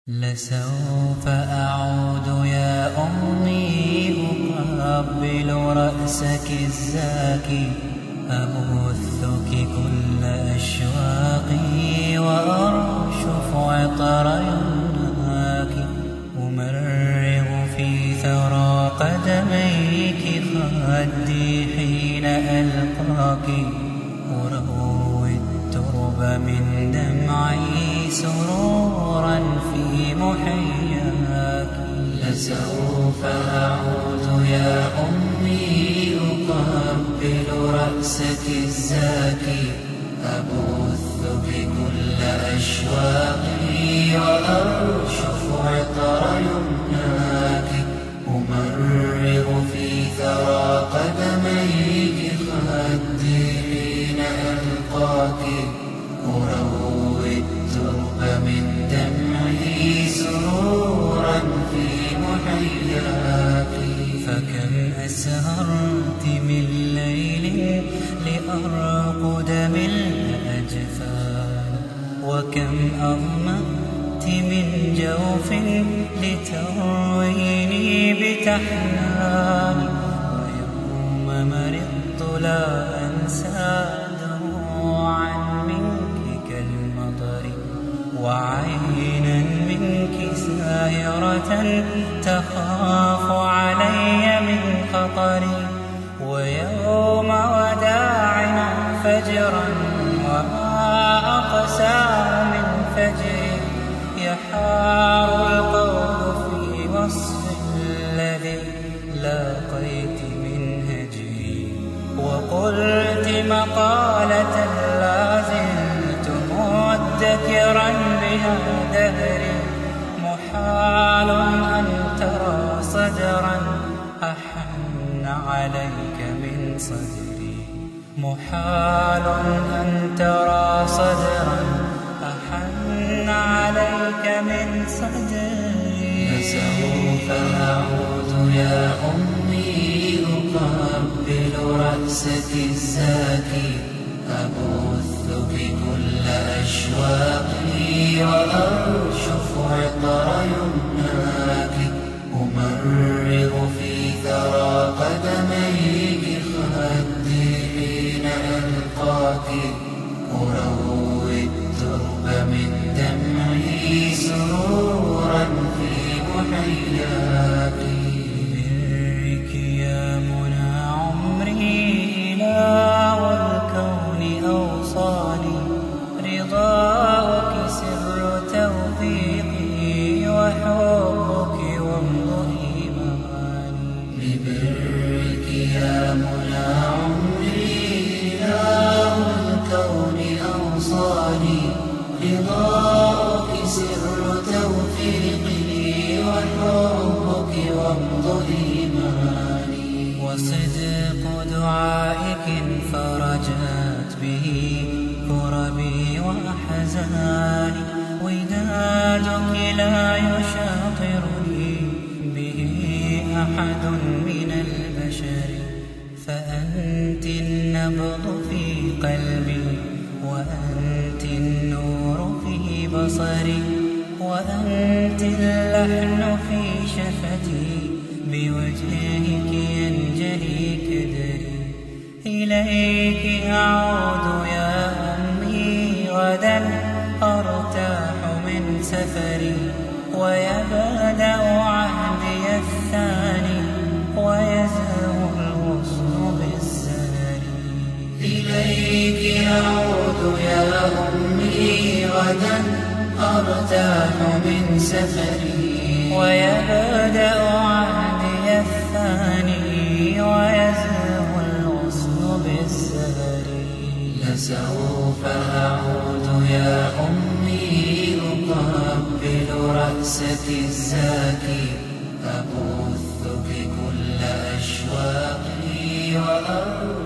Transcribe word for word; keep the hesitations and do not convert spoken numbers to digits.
لسوف أعود يا أمي أقبل رأسك الزاكي، أبثك كل أشواقي وأرشف عطر يمناك، أمرغ في ثرى قدميك خدي حين ألقاك، أروي الترب من دمعي سرورا في محياك. لسوف أعود يا أمي أقبل رأسك الزاكي، أبثك كل أشواقي وأرشف عطر يمناك، أمرغ في ثرى قدميك خدي حين ألقاك، أروي الترب من دمعي سرورا في محياك. فكم أسهرت من ليل لأرقد من الأجفان، وكم أظمأت من جوف لترويني بتحنان، ويوم مرضت لا أنسى دموعا منك كالمطر، وعينا منك ساهرة تخاف علي من خطري، ويوم وداعنا فجرا وما أقسى من فجري، يحار القول في وصف الذي لاقيت من هجري، وقلت مقالة لا زلت مدكرا بها دهري، محال أن ترى صدرا أحن عليك من صدري، محال أن ترى صدرا أحن عليك من صدري. لسوف أعود يا أمي أقبل رأسك الزاكي، أبثك كل أشواقي وأرشف عطر يمناك، أمرغ في ثرى قدميك خدي حين ألقاك، أروي الترب من دمعي سرورا في محياك. ببرك يا منى عمري إله الكون أوصاني، رضاك سر توفيقي وحبك وامض إيماني. ببرك يا منى عمري إله الكون أوصاني، رضاك سر توفيقي وحبك وامض إيماني. وصدق دعائك فرجت به كربي وأحزاني، ودادك لا يشاطرني به أحد من البشر، فأنت النبض في قلبي وأنت النور في بصري، وأنت اللحن في شفتي بوجهك ينجلي كدري. إليك أعود يا أمي غدا أرتاح من سفري، ويبدأ عهدي الثاني ويزهو الغصن بالسهر. إليك أعود يا أمي غدا أرتاح من سفري، ويبدأ عهدي الثاني ويزهو الغصن بالسهر. لسوف أعود يا أمي أقبل رأسك الزاكي، أبثك كل أشواقي وأرض